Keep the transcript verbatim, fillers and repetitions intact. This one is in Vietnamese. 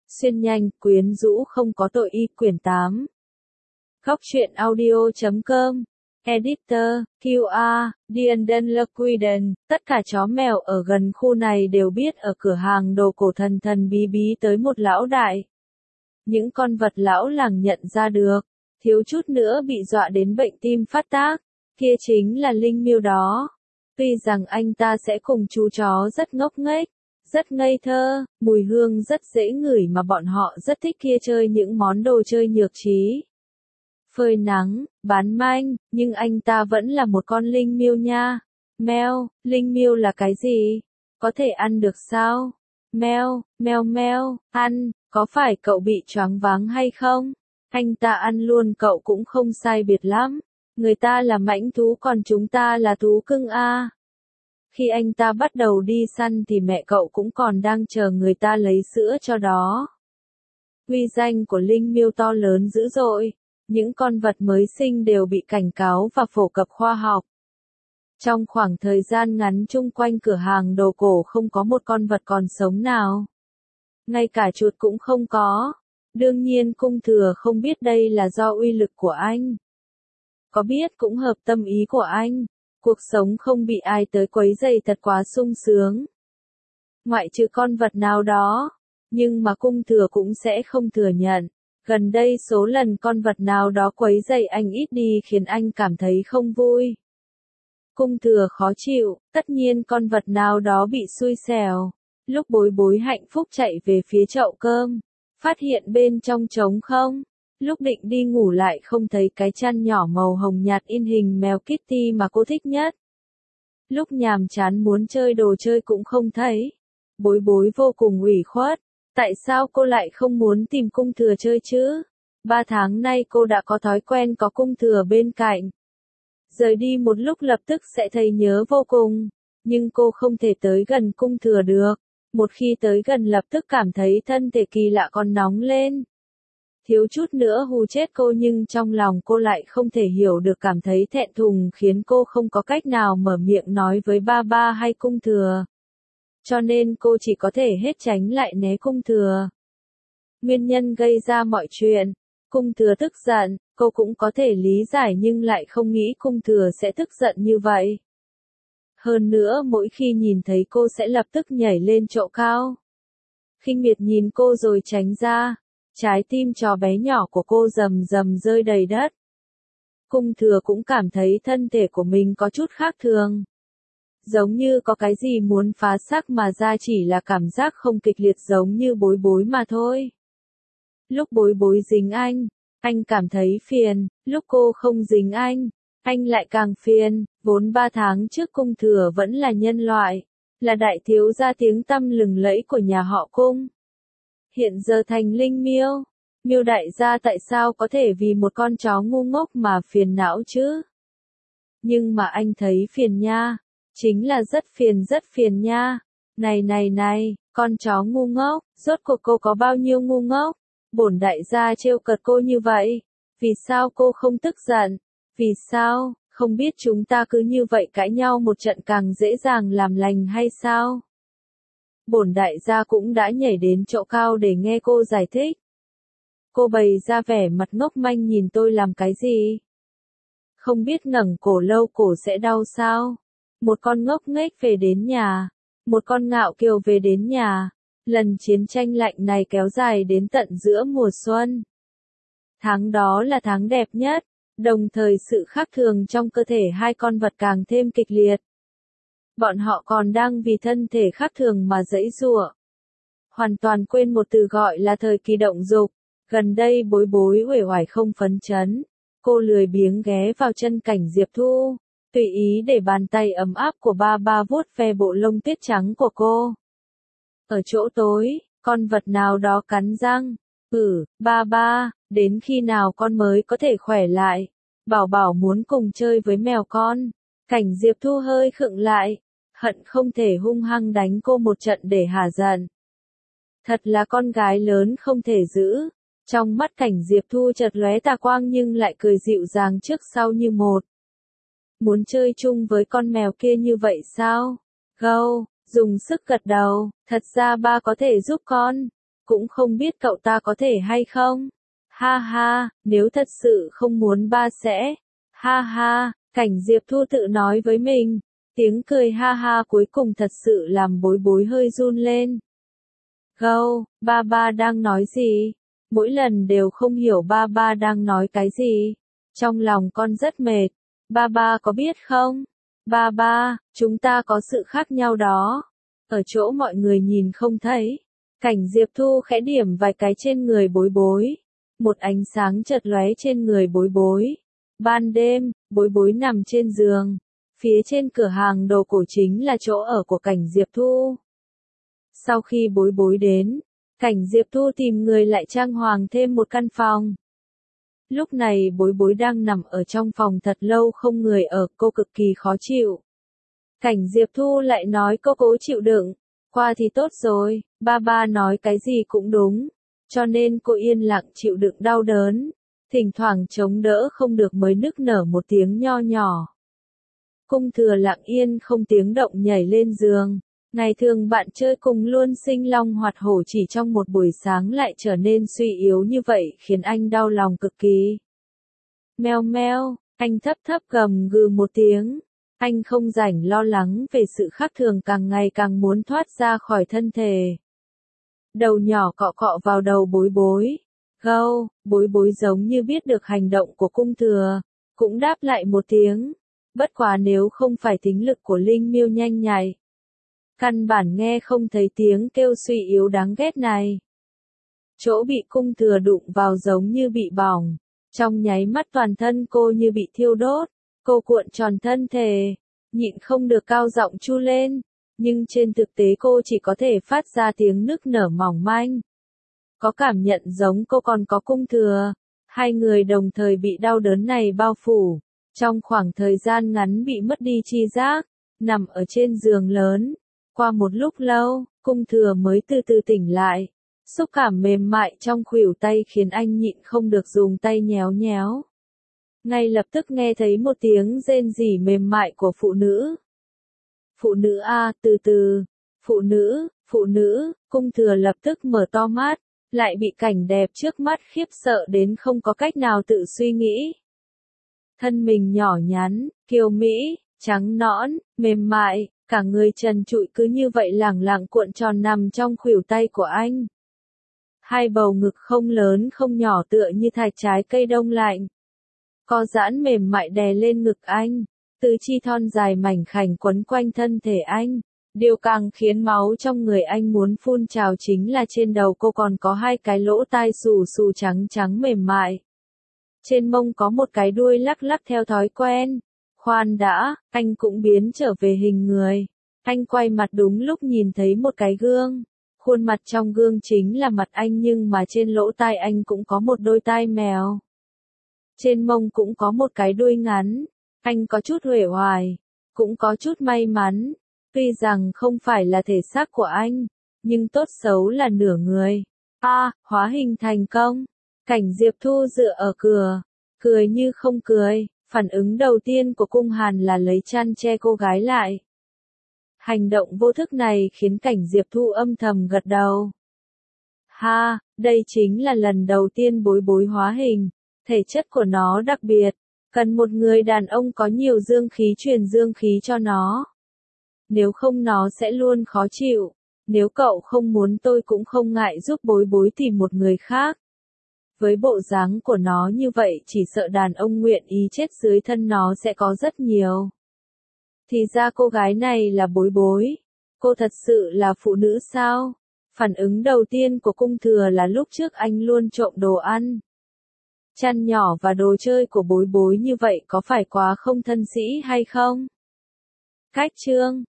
Xuyên nhanh, quyến rũ không có tội y quyển tám. Góc truyện audio chấm com. Editor, quy a, Dienden Lequiden, tất cả chó mèo ở gần khu này đều biết ở cửa hàng đồ cổ thần thần bí bí tới một lão đại. Những con vật lão làng nhận ra được, thiếu chút nữa bị dọa đến bệnh tim phát tác, kia chính là Linh Miêu đó. Tuy rằng anh ta sẽ cùng chú chó rất ngốc nghếch, rất ngây thơ, mùi hương rất dễ ngửi mà bọn họ rất thích kia chơi những món đồ chơi nhược trí. Phơi nắng, bán manh, nhưng anh ta vẫn là một con linh miêu nha. Meo, linh miêu là cái gì? Có thể ăn được sao? Meo, meo meo, ăn, có phải cậu bị choáng váng hay không? Anh ta ăn luôn cậu cũng không sai biệt lắm. Người ta là mãnh thú còn chúng ta là thú cưng a. Khi anh ta bắt đầu đi săn thì mẹ cậu cũng còn đang chờ người ta lấy sữa cho đó. Uy danh của linh miêu to lớn dữ dội. Những con vật mới sinh đều bị cảnh cáo và phổ cập khoa học. Trong khoảng thời gian ngắn chung quanh cửa hàng đồ cổ không có một con vật còn sống nào. Ngay cả chuột cũng không có. Đương nhiên cung thừa không biết đây là do uy lực của anh. Có biết cũng hợp tâm ý của anh. Cuộc sống không bị ai tới quấy rầy thật quá sung sướng. Ngoại trừ con vật nào đó. Nhưng mà cung thừa cũng sẽ không thừa nhận. Gần đây số lần con vật nào đó quấy rầy anh ít đi khiến anh cảm thấy không vui. Cung thừa khó chịu, tất nhiên con vật nào đó bị xui xẻo. Lúc bối bối hạnh phúc chạy về phía chậu cơm, phát hiện bên trong trống không. Lúc định đi ngủ lại không thấy cái chăn nhỏ màu hồng nhạt in hình mèo Kitty mà cô thích nhất. Lúc nhàm chán muốn chơi đồ chơi cũng không thấy. Bối bối vô cùng ủy khuất. Tại sao cô lại không muốn tìm cung thừa chơi chứ? Ba tháng nay cô đã có thói quen có cung thừa bên cạnh. Rời đi một lúc lập tức sẽ thấy nhớ vô cùng. Nhưng cô không thể tới gần cung thừa được. Một khi tới gần lập tức cảm thấy thân thể kỳ lạ còn nóng lên. Thiếu chút nữa hù chết cô nhưng trong lòng cô lại không thể hiểu được cảm thấy thẹn thùng khiến cô không có cách nào mở miệng nói với ba ba hay cung thừa. Cho nên cô chỉ có thể hết tránh lại né cung thừa. Nguyên nhân gây ra mọi chuyện. Cung thừa tức giận, cô cũng có thể lý giải nhưng lại không nghĩ cung thừa sẽ tức giận như vậy. Hơn nữa mỗi khi nhìn thấy cô sẽ lập tức nhảy lên chỗ cao. Khinh miệt nhìn cô rồi tránh ra. Trái tim chó bé nhỏ của cô rầm rầm rơi đầy đất. Cung thừa cũng cảm thấy thân thể của mình có chút khác thường. Giống như có cái gì muốn phá xác mà ra chỉ là cảm giác không kịch liệt giống như bối bối mà thôi. Lúc bối bối dính anh, anh cảm thấy phiền, lúc cô không dính anh, anh lại càng phiền, vốn ba tháng trước cung thừa vẫn là nhân loại, là đại thiếu gia tiếng tăm lừng lẫy của nhà họ cung. Hiện giờ thành linh miêu, miêu đại gia tại sao có thể vì một con chó ngu ngốc mà phiền não chứ? Nhưng mà anh thấy phiền nha. Chính là rất phiền rất phiền nha. Này này này, con chó ngu ngốc, rốt cuộc cô có bao nhiêu ngu ngốc? Bổn đại gia trêu cợt cô như vậy. Vì sao cô không tức giận? Vì sao, không biết chúng ta cứ như vậy cãi nhau một trận càng dễ dàng làm lành hay sao? Bổn đại gia cũng đã nhảy đến chỗ cao để nghe cô giải thích. Cô bày ra vẻ mặt ngốc manh nhìn tôi làm cái gì? Không biết ngẩng cổ lâu cổ sẽ đau sao? Một con ngốc nghếch về đến nhà. Một con ngạo kiều về đến nhà. Lần chiến tranh lạnh này kéo dài đến tận giữa mùa xuân. Tháng đó là tháng đẹp nhất. Đồng thời sự khác thường trong cơ thể hai con vật càng thêm kịch liệt. Bọn họ còn đang vì thân thể khác thường mà giãy giụa. Hoàn toàn quên một từ gọi là thời kỳ động dục. Gần đây bối bối uể oải không phấn chấn. Cô lười biếng ghé vào chân cảnh Diệp Thu. Tùy ý để bàn tay ấm áp của ba ba vuốt ve bộ lông tuyết trắng của cô. Ở chỗ tối, con vật nào đó cắn răng. Ừ, ba ba, đến khi nào con mới có thể khỏe lại? Bảo bảo muốn cùng chơi với mèo con. Cảnh Diệp Thu hơi khựng lại. Hận không thể hung hăng đánh cô một trận để hả giận. Thật là con gái lớn không thể giữ. Trong mắt cảnh Diệp Thu chợt lóe tà quang nhưng lại cười dịu dàng trước sau như một. Muốn chơi chung với con mèo kia như vậy sao? Gâu, dùng sức gật đầu, thật ra ba có thể giúp con. cũng không biết cậu ta có thể hay không. Ha ha, nếu thật sự không muốn ba sẽ. Ha ha, Cảnh Diệp Thu tự nói với mình. Tiếng cười ha ha cuối cùng thật sự làm Bối Bối hơi run lên. Gâu, ba ba đang nói gì? Mỗi lần đều không hiểu ba ba đang nói cái gì. Trong lòng con rất mệt. Ba ba có biết không? Ba ba, chúng ta có sự khác nhau đó. Ở chỗ mọi người nhìn không thấy. Cảnh Diệp Thu khẽ điểm vài cái trên người Bối Bối. Một ánh sáng chợt lóe trên người Bối Bối. Ban đêm, Bối Bối nằm trên giường. Phía trên cửa hàng đồ cổ chính là chỗ ở của Cảnh Diệp Thu. Sau khi Bối Bối đến, Cảnh Diệp Thu tìm người lại trang hoàng thêm một căn phòng. Lúc này Bối Bối đang nằm ở trong phòng thật lâu không người ở, cô cực kỳ khó chịu. Cảnh Diệp Thu lại nói cô cố chịu đựng, qua thì tốt rồi, ba ba nói cái gì cũng đúng, cho nên cô yên lặng chịu đựng đau đớn, thỉnh thoảng chống đỡ không được mới nức nở một tiếng nho nhỏ. Cung Thừa lặng yên không tiếng động nhảy lên giường. Ngày thường bạn chơi cùng luôn sinh long hoạt hổ chỉ trong một buổi sáng lại trở nên suy yếu như vậy khiến anh đau lòng cực kỳ. Meo meo, anh thấp thấp gầm gừ một tiếng. Anh không rảnh lo lắng về sự khác thường càng ngày càng muốn thoát ra khỏi thân thể. Đầu nhỏ cọ cọ vào đầu Bối Bối. Gâu, Bối Bối giống như biết được hành động của Cung Thừa, cũng đáp lại một tiếng. Bất quá nếu không phải tính lực của Linh Miêu nhanh nhạy, căn bản nghe không thấy tiếng kêu suy yếu đáng ghét này. Chỗ bị Cung Thừa đụng vào giống như bị bỏng, trong nháy mắt toàn thân cô như bị thiêu đốt, cô cuộn tròn thân thể, nhịn không được cao giọng chu lên, nhưng trên thực tế cô chỉ có thể phát ra tiếng nức nở mỏng manh. Có cảm nhận giống cô còn có Cung Thừa, hai người đồng thời bị đau đớn này bao phủ, trong khoảng thời gian ngắn bị mất đi tri giác, nằm ở trên giường lớn. Qua một lúc lâu, Cung Thừa mới từ từ tỉnh lại. Xúc cảm mềm mại trong khuỷu tay khiến anh nhịn không được dùng tay nhéo nhéo. Ngay lập tức nghe thấy một tiếng rên rỉ mềm mại của phụ nữ. Phụ nữ a, từ từ. Phụ nữ, phụ nữ, Cung Thừa lập tức mở to mắt, lại bị cảnh đẹp trước mắt khiếp sợ đến không có cách nào tự suy nghĩ. Thân mình nhỏ nhắn, kiều mỹ, trắng nõn, mềm mại. Cả người trần trụi cứ như vậy lẳng lặng cuộn tròn nằm trong khuỷu tay của anh. Hai bầu ngực không lớn không nhỏ tựa như thạch trái cây đông lạnh. Co giãn mềm mại đè lên ngực anh, tứ chi thon dài mảnh khảnh quấn quanh thân thể anh. Điều càng khiến máu trong người anh muốn phun trào chính là trên đầu cô còn có hai cái lỗ tai xù xù trắng trắng mềm mại. Trên mông có một cái đuôi lắc lắc theo thói quen. Khoan đã, anh cũng biến trở về hình người. Anh quay mặt đúng lúc nhìn thấy một cái gương. Khuôn mặt trong gương chính là mặt anh nhưng mà trên lỗ tai anh cũng có một đôi tai mèo. Trên mông cũng có một cái đuôi ngắn. Anh có chút uể oải, cũng có chút may mắn. Tuy rằng không phải là thể xác của anh, nhưng tốt xấu là nửa người. A, à, hóa hình thành công. Cảnh Diệp Thu dựa ở cửa, cười như không cười. Phản ứng đầu tiên của Cung Hàn là lấy chăn che cô gái lại. Hành động vô thức này khiến Cảnh Diệp Thu âm thầm gật đầu. Ha, đây chính là lần đầu tiên Bối Bối hóa hình. Thể chất của nó đặc biệt, cần một người đàn ông có nhiều dương khí truyền dương khí cho nó. Nếu không nó sẽ luôn khó chịu. Nếu cậu không muốn tôi cũng không ngại giúp Bối Bối tìm một người khác. Với bộ dáng của nó như vậy chỉ sợ đàn ông nguyện ý chết dưới thân nó sẽ có rất nhiều. Thì ra cô gái này là Bối Bối. Cô thật sự là phụ nữ sao? Phản ứng đầu tiên của Cung Thừa là lúc trước anh luôn trộm đồ ăn. Chăn nhỏ và đồ chơi của Bối Bối như vậy có phải quá không thân sĩ hay không? Cách chương